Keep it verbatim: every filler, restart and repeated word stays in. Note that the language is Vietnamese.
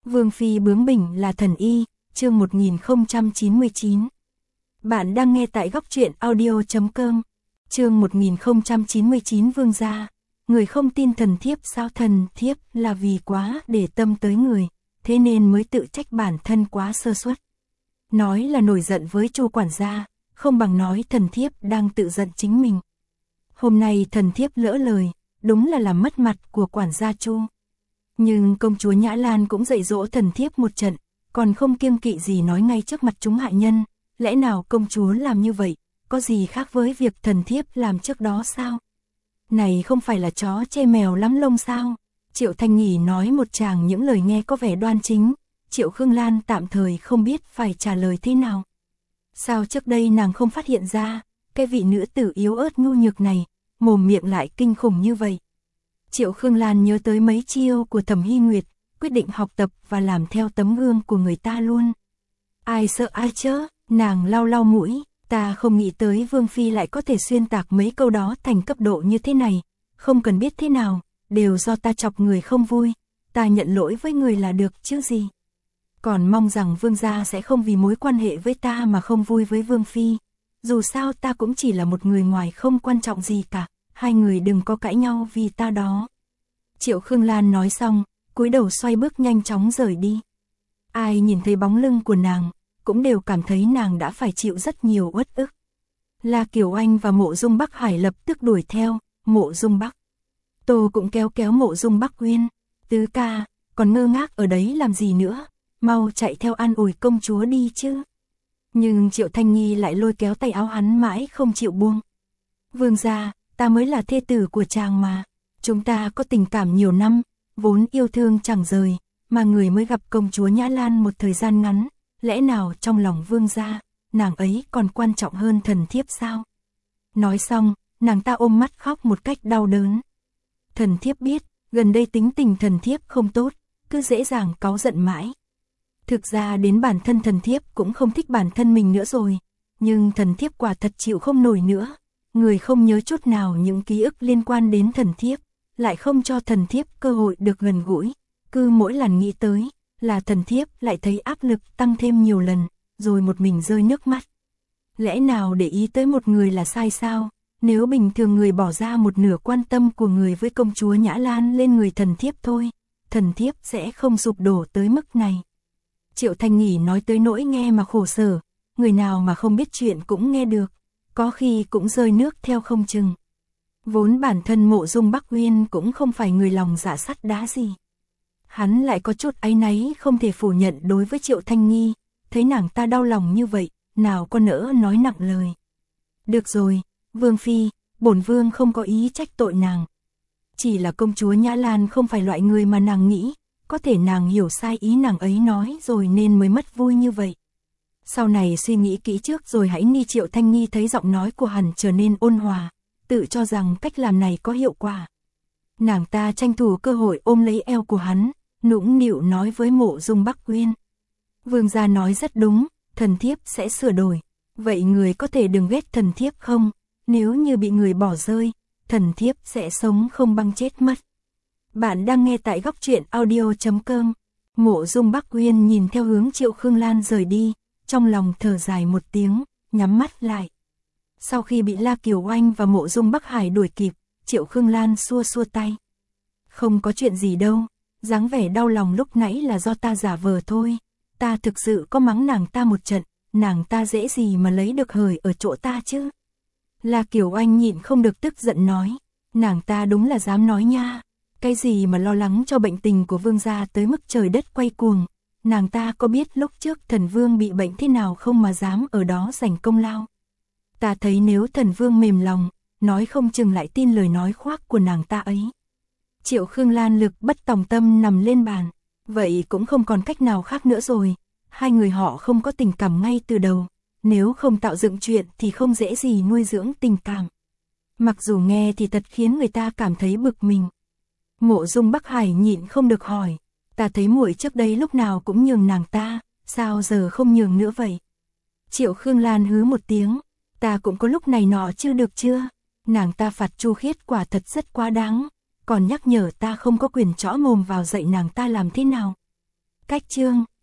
Vương phi bướng bỉnh là thần y, chương một nghìn không trăm chín mươi chín. Bạn đang nghe tại góc truyện audio chấm com. Chương một nghìn không trăm chín mươi chín. Vương gia, người không tin thần thiếp sao? Thần thiếp là vì quá để tâm tới người, thế nên mới tự trách bản thân quá sơ suất. Nói là nổi giận với Chu quản gia, không bằng nói thần thiếp đang tự giận chính mình. Hôm nay thần thiếp lỡ lời, đúng là làm mất mặt của quản gia Chu. Nhưng công chúa Nhã Lan cũng dạy dỗ thần thiếp một trận, còn không kiêng kỵ gì nói ngay trước mặt chúng hạ nhân. Lẽ nào công chúa làm như vậy, có gì khác với việc thần thiếp làm trước đó sao? Này không phải là chó chê mèo lắm lông sao? Triệu Thanh Nghỉ nói một tràng những lời nghe có vẻ đoan chính. Triệu Khương Lan tạm thời không biết phải trả lời thế nào. Sao trước đây nàng không phát hiện ra, cái vị nữ tử yếu ớt nhu nhược này, mồm miệng lại kinh khủng như vậy? Triệu Khương Lan nhớ tới mấy chiêu của Thẩm Hy Nguyệt, quyết định học tập và làm theo tấm gương của người ta luôn. Ai sợ ai chớ, nàng lau lau mũi, ta không nghĩ tới Vương Phi lại có thể xuyên tạc mấy câu đó thành cấp độ như thế này, không cần biết thế nào, đều do ta chọc người không vui, ta nhận lỗi với người là được chứ gì. Còn mong rằng Vương gia sẽ không vì mối quan hệ với ta mà không vui với Vương Phi, dù sao ta cũng chỉ là một người ngoài không quan trọng gì cả. Hai người đừng có cãi nhau vì ta đó. Triệu Khương Lan nói xong, cúi đầu xoay bước nhanh chóng rời đi. Ai nhìn thấy bóng lưng của nàng, cũng đều cảm thấy nàng đã phải chịu rất nhiều uất ức. La Kiều Anh và Mộ Dung Bắc Hải lập tức đuổi theo. Mộ Dung Bắc Tô cũng kéo kéo Mộ Dung Bắc Uyên. Tứ ca, còn ngơ ngác ở đấy làm gì nữa, mau chạy theo an ủi công chúa đi chứ. Nhưng Triệu Thanh Nghi lại lôi kéo tay áo hắn mãi không chịu buông. Vương gia, ta mới là thê tử của chàng mà, chúng ta có tình cảm nhiều năm, vốn yêu thương chẳng rời, mà người mới gặp công chúa Nhã Lan một thời gian ngắn, lẽ nào trong lòng vương gia, nàng ấy còn quan trọng hơn thần thiếp sao? Nói xong, nàng ta ôm mắt khóc một cách đau đớn. Thần thiếp biết, gần đây tính tình thần thiếp không tốt, cứ dễ dàng cáu giận mãi. Thực ra đến bản thân thần thiếp cũng không thích bản thân mình nữa rồi, nhưng thần thiếp quả thật chịu không nổi nữa. Người không nhớ chút nào những ký ức liên quan đến thần thiếp, lại không cho thần thiếp cơ hội được gần gũi. Cứ mỗi lần nghĩ tới, là thần thiếp lại thấy áp lực tăng thêm nhiều lần, rồi một mình rơi nước mắt. Lẽ nào để ý tới một người là sai sao? Nếu bình thường người bỏ ra một nửa quan tâm của người với công chúa Nhã Lan lên người thần thiếp thôi, thần thiếp sẽ không sụp đổ tới mức này. Triệu Thanh Nghỉ nói tới nỗi nghe mà khổ sở, người nào mà không biết chuyện cũng nghe được. Có khi cũng rơi nước theo không chừng. Vốn bản thân Mộ Dung Bắc Uyên cũng không phải người lòng dạ sắt đá gì. Hắn lại có chút áy náy không thể phủ nhận đối với Triệu Thanh Nghi, thấy nàng ta đau lòng như vậy, nào có nỡ nói nặng lời. Được rồi, Vương Phi, bổn Vương không có ý trách tội nàng. Chỉ là công chúa Nhã Lan không phải loại người mà nàng nghĩ, có thể nàng hiểu sai ý nàng ấy nói rồi nên mới mất vui như vậy. Sau này suy nghĩ kỹ trước rồi hãy nghi. Triệu Thanh Nghi thấy giọng nói của hắn trở nên ôn hòa, tự cho rằng cách làm này có hiệu quả. Nàng ta tranh thủ cơ hội ôm lấy eo của hắn, nũng nịu nói với Mộ Dung Bắc Uyên. Vương gia nói rất đúng, thần thiếp sẽ sửa đổi. Vậy người có thể đừng ghét thần thiếp không? Nếu như bị người bỏ rơi, thần thiếp sẽ sống không băng chết mất. Bạn đang nghe tại góc truyện audio chấm com. Mộ Dung Bắc Uyên nhìn theo hướng Triệu Khương Lan rời đi, trong lòng thở dài một tiếng, nhắm mắt lại. Sau khi bị La Kiều Anh và Mộ Dung Bắc Hải đuổi kịp, Triệu Khương Lan xua xua tay. Không có chuyện gì đâu, dáng vẻ đau lòng lúc nãy là do ta giả vờ thôi. Ta thực sự có mắng nàng ta một trận, nàng ta dễ gì mà lấy được hời ở chỗ ta chứ. La Kiều Anh nhịn không được tức giận nói, nàng ta đúng là dám nói nha. Cái gì mà lo lắng cho bệnh tình của vương gia tới mức trời đất quay cuồng. Nàng ta có biết lúc trước thần vương bị bệnh thế nào không mà dám ở đó giành công lao. Ta thấy nếu thần vương mềm lòng, nói không chừng lại tin lời nói khoác của nàng ta ấy. Triệu Khương Lan lực bất tòng tâm nằm lên bàn. Vậy cũng không còn cách nào khác nữa rồi. Hai người họ không có tình cảm ngay từ đầu. Nếu không tạo dựng chuyện thì không dễ gì nuôi dưỡng tình cảm. Mặc dù nghe thì thật khiến người ta cảm thấy bực mình. Mộ Dung Bắc Hải nhịn không được hỏi. Ta thấy muội trước đây lúc nào cũng nhường nàng ta, sao giờ không nhường nữa vậy? Triệu Khương Lan hứ một tiếng, ta cũng có lúc này nọ chưa được chưa? Nàng ta phạt Chu Khiết quả thật rất quá đáng, còn nhắc nhở ta không có quyền chõ mồm vào dạy nàng ta làm thế nào. Cách chương